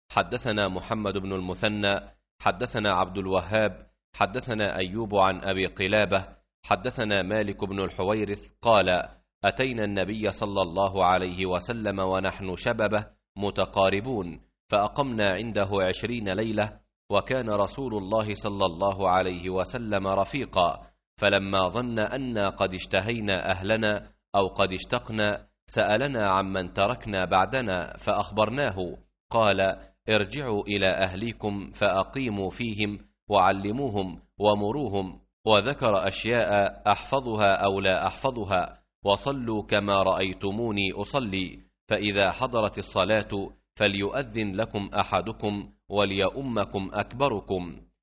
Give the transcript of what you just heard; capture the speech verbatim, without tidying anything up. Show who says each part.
Speaker 1: حدثنا محمد بن المثنى حدثنا عبد الوهاب حدثنا أيوب عن أبي قلابة حدثنا مالك بن الحويرث قال: أتينا النبي صلى الله عليه وسلم ونحن شببه متقاربون، فأقمنا عنده عشرين ليلة، وكان رسول الله صلى الله عليه وسلم رفيقا، فلما ظن أنا قد اشتهينا أهلنا أو قد اشتقنا سألنا عمن تركنا بعدنا فأخبرناه، قال: ارجعوا إلى أهليكم فأقيموا فيهم وعلموهم ومروهم، وذكر أشياء أحفظها أو لا أحفظها، وصلوا كما رأيتموني أصلي، فإذا حضرت الصلاة فليؤذن لكم أحدكم وليؤمكم أكبركم.